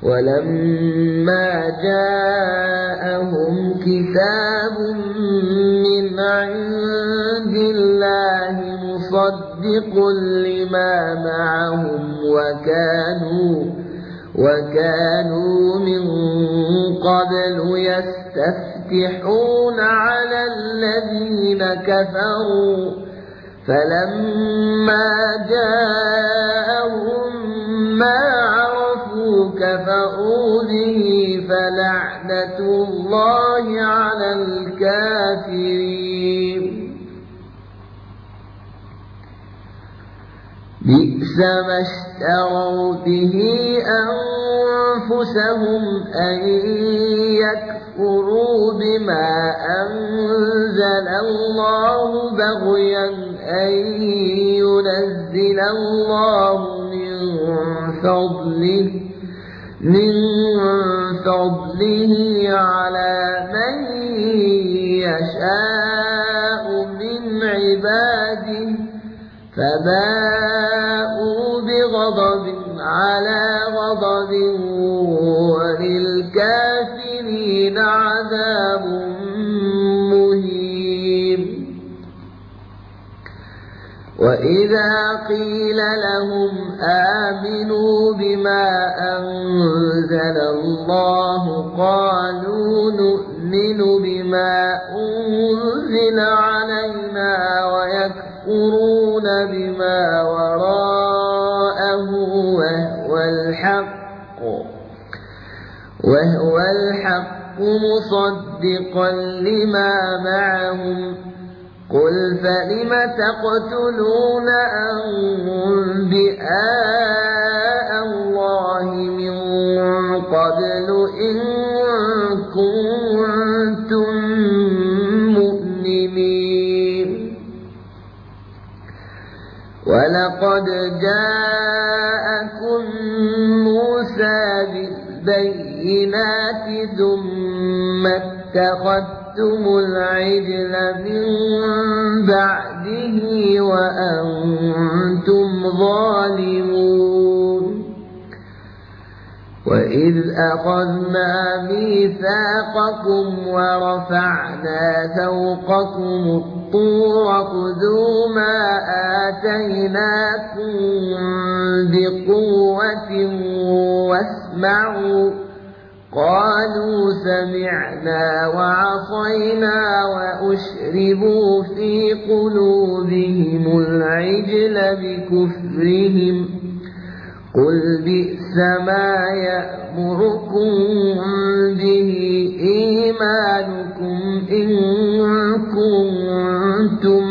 ولما جاءهم كتاب من عند الله مصدق لما معهم وكانوا من قبل يستفتحون على الذين كفروا فلما جاءهم ما عرفوا كفروا به فلعنة الله على الكافرين. بئس ما اشتروا به أنفسهم أن يكفروا بما أنزل الله بغيا أن ينزل الله من فضله على من يشاء من عباده فباءوا بغضب على غضب وللكافرين عذاب مهين. وإذا قيل لهم آمنوا بما أنزل الله قالوا نؤمن بما أنزل علينا ويكفرون بما وراءه وهو الحق مصدقا لما معهم قل فلم تقتلون أنبياء الله من قبل إن كنتم مؤمنين. ولقد جاءكم موسى بالبينات ثم اتخذتم العجل من بعده وأنتم ظالمون. وإذ أخذنا ميثاقكم ورفعنا فوقكم الطور خذوا ما آتيناكم بقوة واسمعوا قالوا سمعنا وعصينا وأشربوا في قلوبهم العجل بكفرهم قل بئس ما يأمركم به إيمانكم إن كنتم